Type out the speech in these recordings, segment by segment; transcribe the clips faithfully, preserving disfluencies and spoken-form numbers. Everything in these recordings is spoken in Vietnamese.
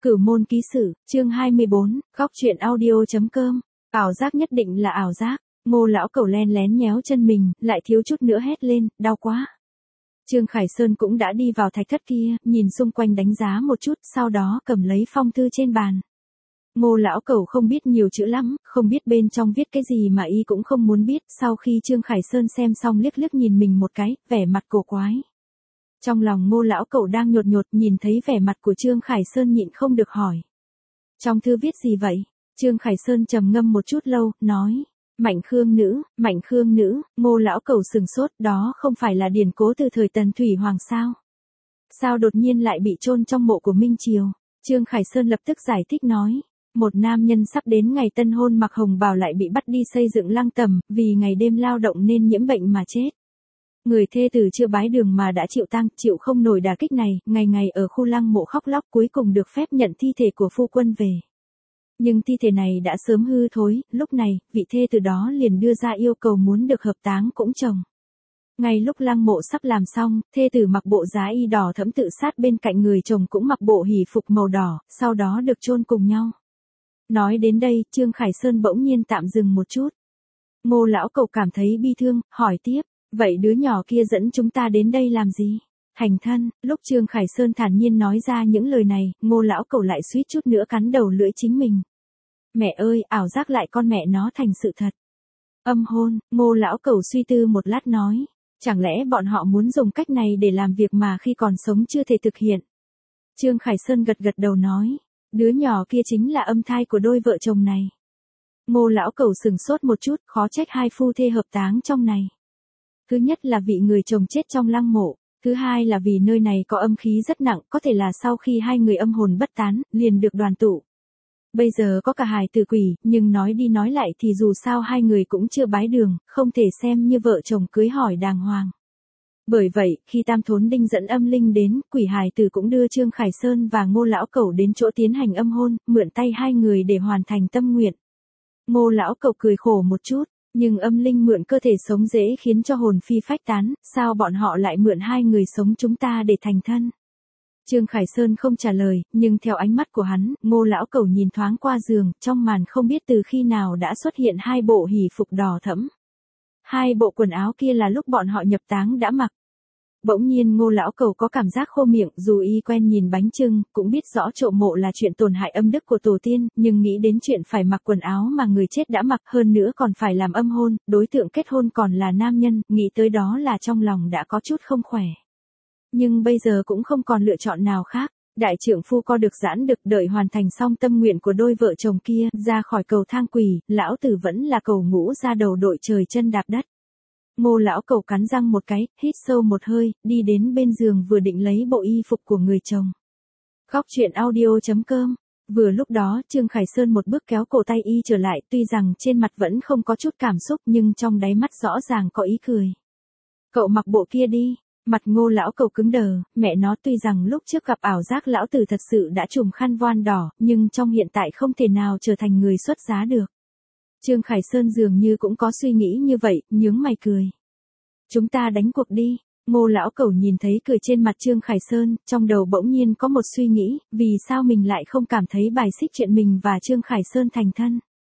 Cửu môn ký sử, chương hai mươi bốn, góc truyện audio.com, ảo giác nhất định là ảo giác, Ngô lão cẩu len lén nhéo chân mình, lại thiếu chút nữa hét lên, đau quá. Trương Khải Sơn cũng đã đi vào thạch thất kia, nhìn xung quanh đánh giá một chút, sau đó cầm lấy phong thư trên bàn. Ngô lão cẩu không biết nhiều chữ lắm, không biết bên trong viết cái gì mà y cũng không muốn biết, sau khi Trương Khải Sơn xem xong liếc liếc nhìn mình một cái, vẻ mặt cổ quái. Trong lòng Ngô lão cẩu đang nhột nhột, nhìn thấy vẻ mặt của Trương Khải Sơn nhịn không được hỏi. Trong thư viết gì vậy? Trương Khải Sơn trầm ngâm một chút lâu, nói. Mạnh Khương nữ, Mạnh Khương nữ, Ngô lão cẩu sừng sốt, đó không phải là điển cố từ thời Tần Thủy Hoàng sao? Sao đột nhiên lại bị chôn trong mộ của Minh Triều? Trương Khải Sơn lập tức giải thích nói. Một nam nhân sắp đến ngày tân hôn mặc hồng bào lại bị bắt đi xây dựng lăng tẩm, vì ngày đêm lao động nên nhiễm bệnh mà chết. Người thê tử chưa bái đường mà đã chịu tang, chịu không nổi đả kích này, ngày ngày ở khu lăng mộ khóc lóc, cuối cùng được phép nhận thi thể của phu quân về. Nhưng thi thể này đã sớm hư thối, lúc này, vị thê tử đó liền đưa ra yêu cầu muốn được hợp táng cũng chồng. Ngay lúc lăng mộ sắp làm xong, thê tử mặc bộ giá y đỏ thẫm tự sát bên cạnh người chồng cũng mặc bộ hỷ phục màu đỏ, sau đó được chôn cùng nhau. Nói đến đây, Trương Khải Sơn bỗng nhiên tạm dừng một chút. Ngô lão cẩu cảm thấy bi thương, hỏi tiếp. Vậy đứa nhỏ kia dẫn chúng ta đến đây làm gì? Thành thân, lúc Trương Khải Sơn thản nhiên nói ra những lời này, Ngô lão cẩu lại suýt chút nữa cắn đầu lưỡi chính mình. Mẹ ơi, ảo giác lại con mẹ nó thành sự thật. Âm hôn, Ngô lão cẩu suy tư một lát nói. Chẳng lẽ bọn họ muốn dùng cách này để làm việc mà khi còn sống chưa thể thực hiện? Trương Khải Sơn gật gật đầu nói. Đứa nhỏ kia chính là âm thai của đôi vợ chồng này. Ngô lão cẩu sừng sốt một chút, khó trách hai phu thê hợp táng trong này. Thứ nhất là vị người chồng chết trong lăng mộ, thứ hai là vì nơi này có âm khí rất nặng, có thể là sau khi hai người âm hồn bất tán, liền được đoàn tụ. Bây giờ có cả hài tử quỷ, nhưng nói đi nói lại thì dù sao hai người cũng chưa bái đường, không thể xem như vợ chồng cưới hỏi đàng hoàng. Bởi vậy, khi Tam Thốn Đinh dẫn âm linh đến, quỷ hài tử cũng đưa Trương Khải Sơn và Ngô lão cẩu đến chỗ tiến hành âm hôn, mượn tay hai người để hoàn thành tâm nguyện. Ngô lão cẩu cười khổ một chút. Nhưng âm linh mượn cơ thể sống dễ khiến cho hồn phi phách tán, sao bọn họ lại mượn hai người sống chúng ta để thành thân? Trương Khải Sơn không trả lời, nhưng theo ánh mắt của hắn, Ngô lão cẩu nhìn thoáng qua giường, trong màn không biết từ khi nào đã xuất hiện hai bộ hỷ phục đỏ thẫm. Hai bộ quần áo kia là lúc bọn họ nhập táng đã mặc. Bỗng nhiên Ngô lão cẩu có cảm giác khô miệng, dù y quen nhìn bánh chưng, cũng biết rõ trộm mộ là chuyện tổn hại âm đức của tổ tiên, nhưng nghĩ đến chuyện phải mặc quần áo mà người chết đã mặc, hơn nữa còn phải làm âm hôn, đối tượng kết hôn còn là nam nhân, nghĩ tới đó là trong lòng đã có chút không khỏe. Nhưng bây giờ cũng không còn lựa chọn nào khác, đại trượng phu co được giãn được, đợi hoàn thành xong tâm nguyện của đôi vợ chồng kia, ra khỏi cầu thang quỷ, lão tử vẫn là cầu ngũ ra đầu đội trời chân đạp đất. Ngô lão cẩu cắn răng một cái, hít sâu một hơi, đi đến bên giường vừa định lấy bộ y phục của người chồng. Góc truyện audio.com. Vừa lúc đó, Trương Khải Sơn một bước kéo cổ tay y trở lại, tuy rằng trên mặt vẫn không có chút cảm xúc nhưng trong đáy mắt rõ ràng có ý cười. Cậu mặc bộ kia đi. Mặt Ngô lão cẩu cứng đờ, mẹ nó tuy rằng lúc trước gặp ảo giác lão tử thật sự đã trùm khăn voan đỏ, nhưng trong hiện tại không thể nào trở thành người xuất giá được. Trương Khải Sơn dường như cũng có suy nghĩ như vậy, nhướng mày cười. Chúng ta đánh cuộc đi. Ngô lão cẩu nhìn thấy cười trên mặt Trương Khải Sơn, trong đầu bỗng nhiên có một suy nghĩ, vì sao mình lại không cảm thấy bài xích chuyện mình và Trương Khải Sơn thành thân.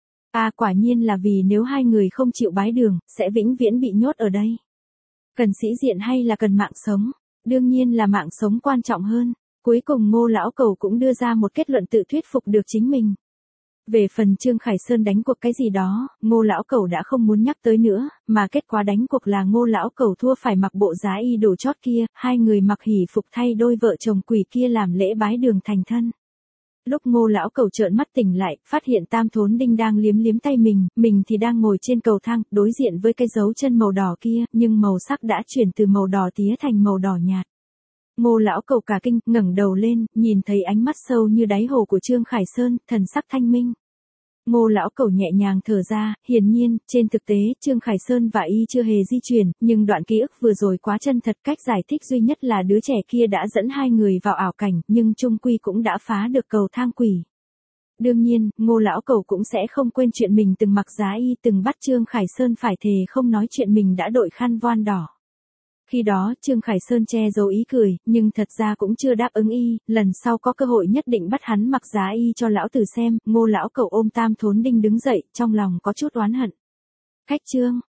À quả nhiên là vì nếu hai người không chịu bái đường, sẽ vĩnh viễn bị nhốt ở đây. Cần sĩ diện hay là cần mạng sống? Đương nhiên là mạng sống quan trọng hơn. Cuối cùng Ngô lão cẩu cũng đưa ra một kết luận tự thuyết phục được chính mình. Về phần Trương Khải Sơn đánh cuộc cái gì đó, Ngô lão cẩu đã không muốn nhắc tới nữa, mà kết quả đánh cuộc là Ngô lão cẩu thua phải mặc bộ giá y đồ chót kia, hai người mặc hỷ phục thay đôi vợ chồng quỷ kia làm lễ bái đường thành thân. Lúc Ngô lão cẩu trợn mắt tỉnh lại, phát hiện Tam Thốn Đinh đang liếm liếm tay mình, mình thì đang ngồi trên cầu thang, đối diện với cái dấu chân màu đỏ kia, nhưng màu sắc đã chuyển từ màu đỏ tía thành màu đỏ nhạt. Ngô lão cẩu cả kinh, ngẩng đầu lên, nhìn thấy ánh mắt sâu như đáy hồ của Trương Khải Sơn, thần sắc thanh minh. Ngô lão cẩu nhẹ nhàng thở ra, hiển nhiên, trên thực tế, Trương Khải Sơn và y chưa hề di chuyển, nhưng đoạn ký ức vừa rồi quá chân thật, cách giải thích duy nhất là đứa trẻ kia đã dẫn hai người vào ảo cảnh, nhưng chung quy cũng đã phá được cầu thang quỷ. Đương nhiên, Ngô lão cẩu cũng sẽ không quên chuyện mình từng mặc giá y, từng bắt Trương Khải Sơn phải thề không nói chuyện mình đã đội khăn voan đỏ. Khi đó Trương Khải Sơn che giấu ý cười, nhưng thật ra cũng chưa đáp ứng y, lần sau có cơ hội nhất định bắt hắn mặc giá y cho lão tử xem. Ngô lão cẩu ôm Tam Thốn Đinh đứng dậy, trong lòng có chút oán hận. Khách Trương,